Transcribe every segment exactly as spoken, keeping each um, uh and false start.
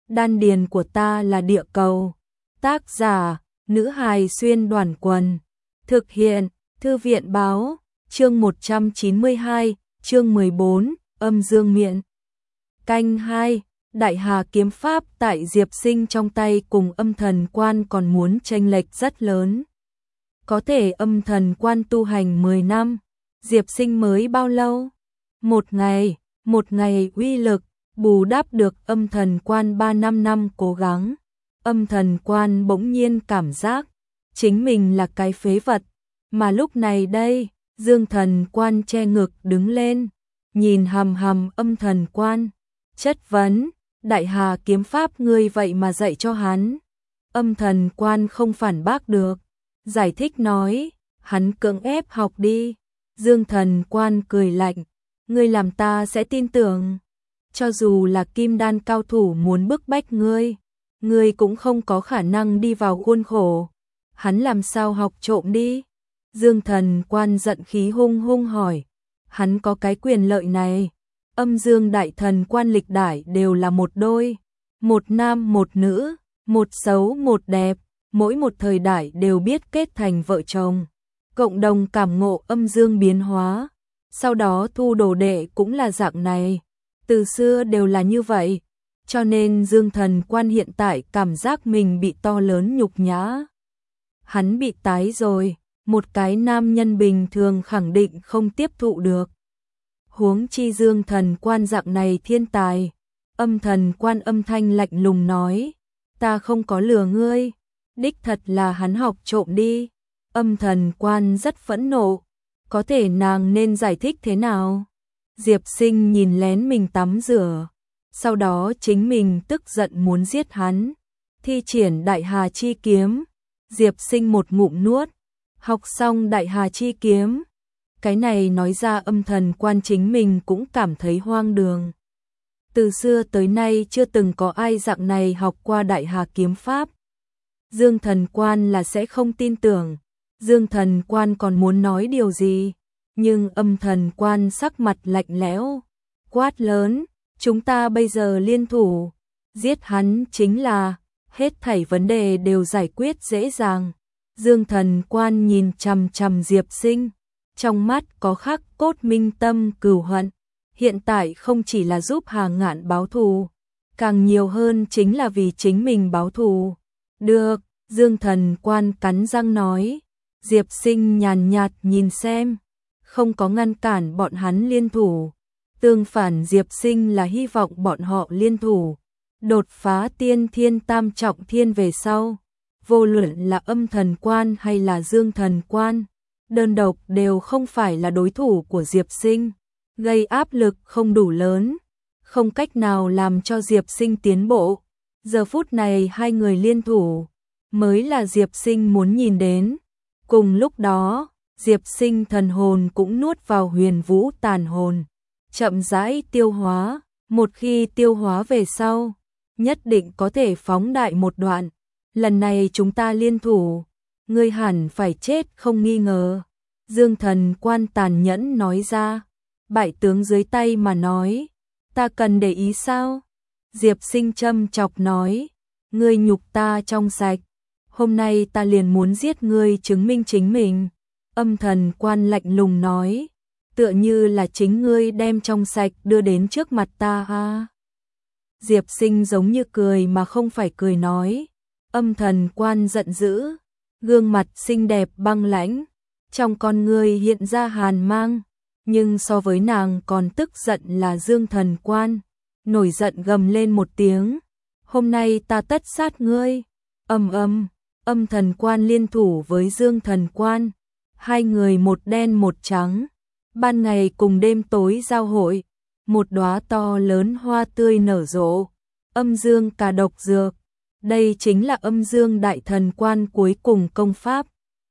đan điền của ta là địa cầu. Tác giả, nữ hài xuyên đoàn quần. Thực hiện, thư viện báo, chương một trăm chín mươi hai, chương mười bốn, âm dương miện. Canh hai, Đại Hà kiếm pháp tại Diệp Sinh trong tay cùng âm thần quan còn muốn chênh lệch rất lớn. Có thể âm thần quan tu hành mười năm, Diệp Sinh mới bao lâu? Một ngày, một ngày uy lực, bù đắp được âm thần quan ba năm năm cố gắng. Âm thần quan bỗng nhiên cảm giác, chính mình là cái phế vật, mà lúc này đây, dương thần quan che ngực đứng lên, nhìn hằm hằm âm thần quan, chất vấn, Đại Hà kiếm pháp ngươi vậy mà dạy cho hắn. Âm thần quan không phản bác được, giải thích nói, hắn cưỡng ép học đi. Dương thần quan cười lạnh, ngươi làm ta sẽ tin tưởng. Cho dù là kim đan cao thủ muốn bức bách ngươi, ngươi cũng không có khả năng đi vào khuôn khổ. Hắn làm sao học trộm đi? Dương thần quan giận khí hung hung hỏi, hắn có cái quyền lợi này. Âm dương đại thần quan lịch đại đều là một đôi, một nam một nữ, một xấu một đẹp, mỗi một thời đại đều biết kết thành vợ chồng, cộng đồng cảm ngộ âm dương biến hóa, sau đó thu đồ đệ cũng là dạng này, từ xưa đều là như vậy, cho nên dương thần quan hiện tại cảm giác mình bị to lớn nhục nhã. Hắn bị tái rồi, một cái nam nhân bình thường khẳng định không tiếp thụ được. Huống chi dương thần quan dạng này thiên tài. Âm thần quan âm thanh lạnh lùng nói, ta không có lừa ngươi, đích thật là hắn học trộm đi. Âm thần quan rất phẫn nộ, có thể nàng nên giải thích thế nào? Diệp Sinh nhìn lén mình tắm rửa, sau đó chính mình tức giận muốn giết hắn, thi triển Đại Hà chi kiếm. Diệp Sinh một ngụm nuốt, học xong Đại Hà chi kiếm. Cái này nói ra âm thần quan chính mình cũng cảm thấy hoang đường. Từ xưa tới nay chưa từng có ai dạng này học qua Đại Hà kiếm pháp. Dương thần quan là sẽ không tin tưởng. Dương thần quan còn muốn nói điều gì, nhưng âm thần quan sắc mặt lạnh lẽo, quát lớn, chúng ta bây giờ liên thủ, giết hắn chính là, hết thảy vấn đề đều giải quyết dễ dàng. Dương thần quan nhìn chằm chằm Diệp Sinh, trong mắt có khắc cốt minh tâm cừu hận, hiện tại không chỉ là giúp Hà Ngạn báo thù, càng nhiều hơn chính là vì chính mình báo thù. Được, Dương thần quan cắn răng nói. Diệp Sinh nhàn nhạt nhìn xem, không có ngăn cản bọn hắn liên thủ, tương phản Diệp Sinh là hy vọng bọn họ liên thủ, đột phá tiên thiên tam trọng thiên về sau, vô luận là âm thần quan hay là dương thần quan, đơn độc đều không phải là đối thủ của Diệp Sinh, gây áp lực không đủ lớn, không cách nào làm cho Diệp Sinh tiến bộ. Giờ phút này hai người liên thủ, mới là Diệp Sinh muốn nhìn đến. Cùng lúc đó, Diệp Sinh thần hồn cũng nuốt vào huyền vũ tàn hồn, chậm rãi tiêu hóa, một khi tiêu hóa về sau, nhất định có thể phóng đại một đoạn. Lần này chúng ta liên thủ, ngươi hẳn phải chết không nghi ngờ. Dương thần quan tàn nhẫn nói ra, bại tướng dưới tay mà nói, ta cần để ý sao? Diệp Sinh châm chọc nói, ngươi nhục ta trong sạch, hôm nay ta liền muốn giết ngươi chứng minh chính mình. Âm thần quan lạnh lùng nói, tựa như là chính ngươi đem trong sạch đưa đến trước mặt ta ha. Diệp Sinh giống như cười mà không phải cười nói. Âm thần quan giận dữ, gương mặt xinh đẹp băng lãnh, trong con ngươi hiện ra hàn mang, nhưng so với nàng còn tức giận là Dương thần quan, nổi giận gầm lên một tiếng, hôm nay ta tất sát ngươi. Âm âm, âm thần quan liên thủ với Dương thần quan, hai người một đen một trắng, ban ngày cùng đêm tối giao hội, một đóa to lớn hoa tươi nở rộ, âm dương cả độc dược, đây chính là âm dương đại thần quan cuối cùng công pháp.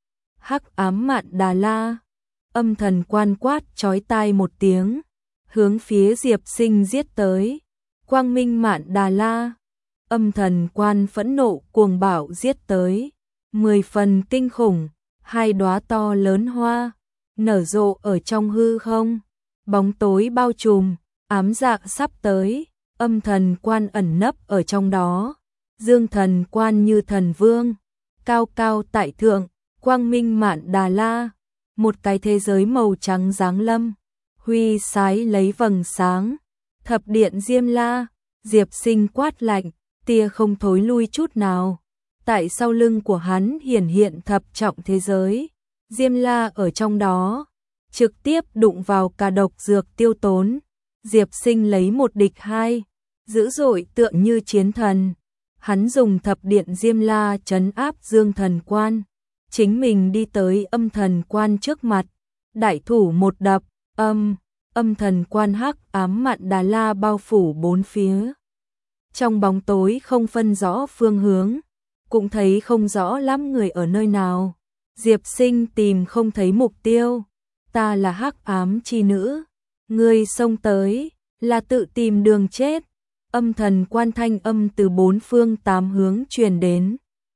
Hắc ám mạn đà la, âm thần quan quát chói tai một tiếng, hướng phía Diệp Sinh giết tới. Quang minh mạn đà la, âm thần quan phẫn nộ cuồng bạo giết tới, mười phần kinh khủng, hai đóa to lớn hoa nở rộ ở trong hư không, bóng tối bao trùm, ám dạ sắp tới, âm thần quan ẩn nấp ở trong đó. Dương thần quan như thần vương, cao cao tại thượng, quang minh mạn Đà La, một cái thế giới màu trắng giáng lâm, huy sái lấy vầng sáng. Thập điện Diêm La, Diệp Sinh quát lạnh, tia không thối lui chút nào. Tại sau lưng của hắn hiển hiện thập trọng thế giới, Diêm La ở trong đó, trực tiếp đụng vào cả độc dược tiêu tốn. Diệp Sinh lấy một địch hai, dữ dội tựa như chiến thần. Hắn dùng thập điện Diêm La trấn áp Dương thần quan, chính mình đi tới âm thần quan trước mặt, đại thủ một đập, âm, âm thần quan hắc ám mạn Đà La bao phủ bốn phía. Trong bóng tối không phân rõ phương hướng, cũng thấy không rõ lắm người ở nơi nào. Diệp Sinh tìm không thấy mục tiêu, ta là hắc ám chi nữ, ngươi xông tới, là tự tìm đường chết. Âm thần quan thanh âm từ bốn phương tám hướng truyền đến,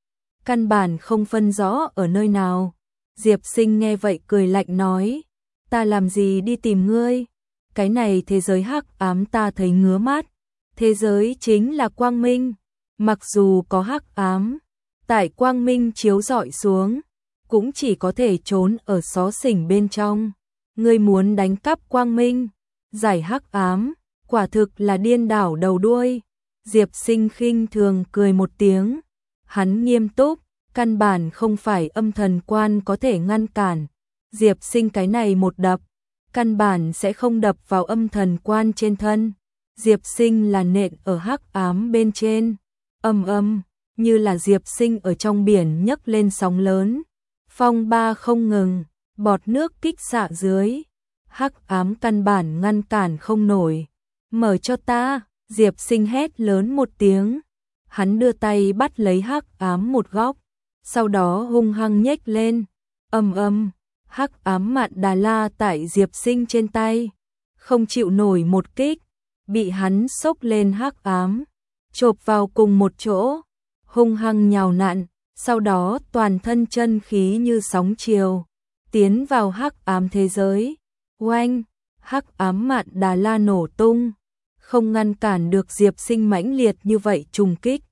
căn bản không phân rõ ở nơi nào. Diệp Sinh nghe vậy cười lạnh nói, ta làm gì đi tìm ngươi, cái này thế giới hắc ám ta thấy ngứa mắt, thế giới chính là quang minh, mặc dù có hắc ám, tại quang minh chiếu rọi xuống, cũng chỉ có thể trốn ở xó xỉnh bên trong. Ngươi muốn đánh cắp quang minh, giải hắc ám, quả thực là điên đảo đầu đuôi. Diệp Sinh khinh thường cười một tiếng, hắn nghiêm túc, căn bản không phải âm thần quan có thể ngăn cản. Diệp Sinh cái này một đập, căn bản sẽ không đập vào âm thần quan trên thân. Diệp Sinh là nện ở hắc ám bên trên, âm âm, như là Diệp Sinh ở trong biển nhấc lên sóng lớn, phong ba không ngừng, bọt nước kích xạ dưới, hắc ám căn bản ngăn cản không nổi. Mở cho ta, Diệp Sinh hét lớn một tiếng, hắn đưa tay bắt lấy hắc ám một góc, sau đó hung hăng nhếch lên, âm âm, hắc ám mạn Đà La tại Diệp Sinh trên tay, không chịu nổi một kích, bị hắn xốc lên hắc ám, chộp vào cùng một chỗ, hung hăng nhào nặn, sau đó toàn thân chân khí như sóng chiều, tiến vào hắc ám thế giới. Oanh, hắc ám mạn Đà La nổ tung, không ngăn cản được Diệp Sinh mãnh liệt như vậy trùng kích.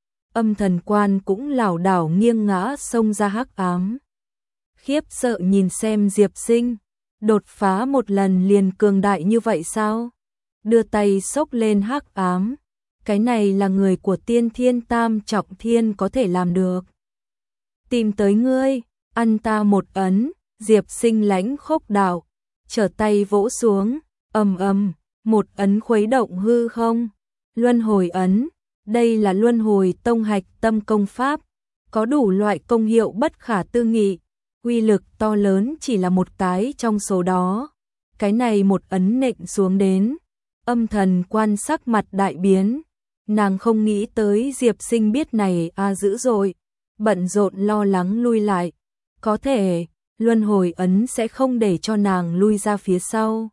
Âm thần quan cũng lảo đảo nghiêng ngã xông ra hắc ám. Khiếp sợ nhìn xem Diệp Sinh, đột phá một lần liền cường đại như vậy sao? Đưa tay xốc lên hắc ám, cái này là người của tiên thiên tam trọng thiên có thể làm được. Tìm tới ngươi, ăn ta một ấn. Diệp Sinh lãnh khốc đạo, trở tay vỗ xuống, ầm ầm, một ấn khuấy động hư không. Luân hồi ấn, đây là luân hồi tông hạch tâm công pháp, có đủ loại công hiệu bất khả tư nghị, uy lực to lớn chỉ là một cái trong số đó. Cái này một ấn nện xuống đến, âm thần quan sắc mặt đại biến, nàng không nghĩ tới Diệp Sinh biết này a à dữ dội, bận rộn lo lắng lui lại, có thể luân hồi ấn sẽ không để cho nàng lui ra phía sau.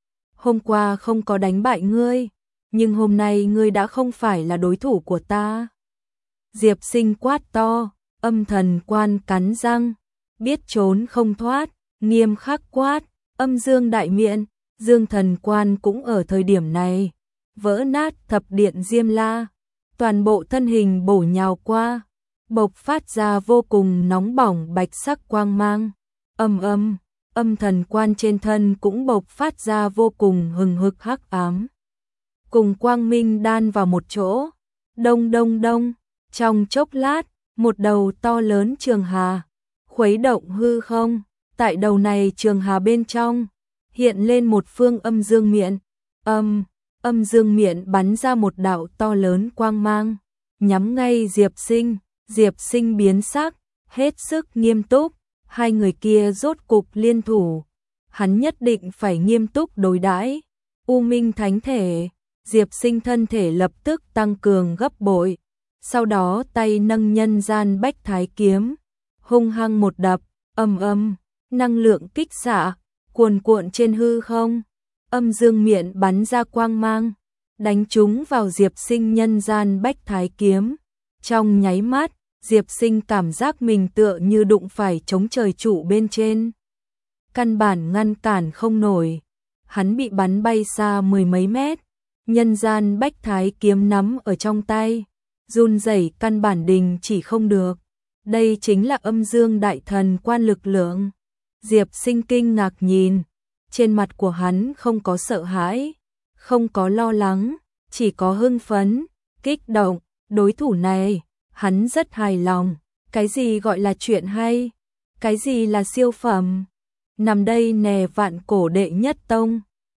Hôm qua không có đánh bại ngươi, nhưng hôm nay ngươi đã không phải là đối thủ của ta. Diệp Sinh quát to, âm thần quan cắn răng, biết trốn không thoát, nghiêm khắc quát, âm dương đại miện. Dương thần quan cũng ở thời điểm này vỡ nát thập điện Diêm La, toàn bộ thân hình bổ nhào qua, bộc phát ra vô cùng nóng bỏng bạch sắc quang mang. Âm âm, âm thần quan trên thân cũng bộc phát ra vô cùng hừng hực hắc ám, cùng quang minh đan vào một chỗ. Đông đông đông, trong chốc lát, một đầu to lớn trường hà khuấy động hư không. Tại đầu này trường hà bên trong hiện lên một phương âm dương miện, âm, âm dương miện bắn ra một đạo to lớn quang mang, nhắm ngay Diệp Sinh. Diệp Sinh biến sắc, hết sức nghiêm túc, hai người kia rốt cục liên thủ, hắn nhất định phải nghiêm túc đối đãi. U Minh Thánh Thể, Diệp Sinh thân thể lập tức tăng cường gấp bội, sau đó tay nâng nhân gian bách thái kiếm, hung hăng một đập, âm âm, năng lượng kích xạ, cuồn cuộn trên hư không, âm dương miện bắn ra quang mang, đánh trúng vào Diệp Sinh nhân gian bách thái kiếm. Trong nháy mắt, Diệp Sinh cảm giác mình tựa như đụng phải chống trời trụ bên trên, căn bản ngăn cản không nổi, hắn bị bắn bay xa mười mấy mét, nhân gian bách thái kiếm nắm ở trong tay, run rẩy căn bản đình chỉ không được. Đây chính là âm dương đại thần quan lực lượng. Diệp Sinh kinh ngạc nhìn, trên mặt của hắn không có sợ hãi, không có lo lắng, chỉ có hưng phấn, kích động, đối thủ này, hắn rất hài lòng. Cái gì gọi là chuyện hay? Cái gì là siêu phẩm? Nằm đây nè vạn cổ đệ nhất tông.